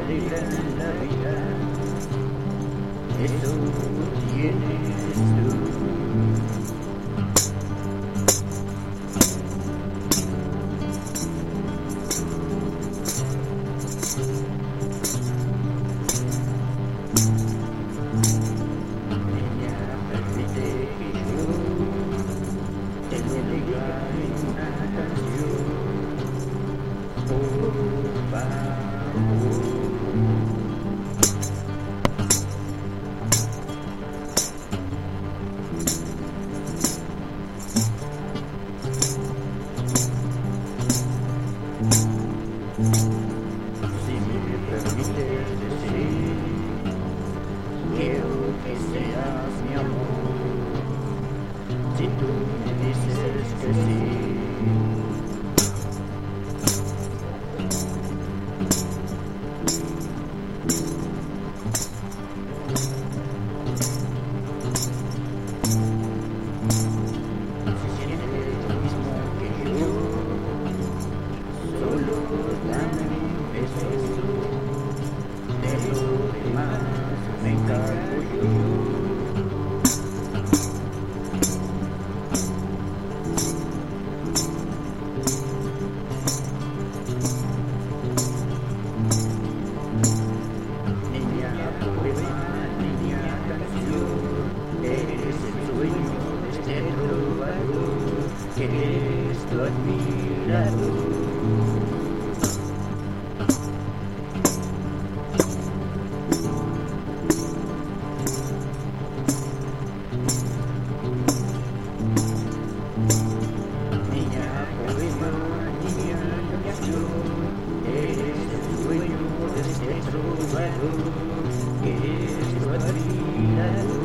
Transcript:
alegran la vida, eso tienes tú. Niña, permite que yo te lo diga en una canción, por favor. Si me permites decir, quiero que seas mi amor. Si tú me dices que sí, si sientes lo mismo que yo, solo dame un beso. De lo demás me encargo yo. Niña poema, niña canción, eres el sueño de este trovador, que eres tu admirador. Niña poema, niña canción, eres el sueño de este trovador, que es tu admirador.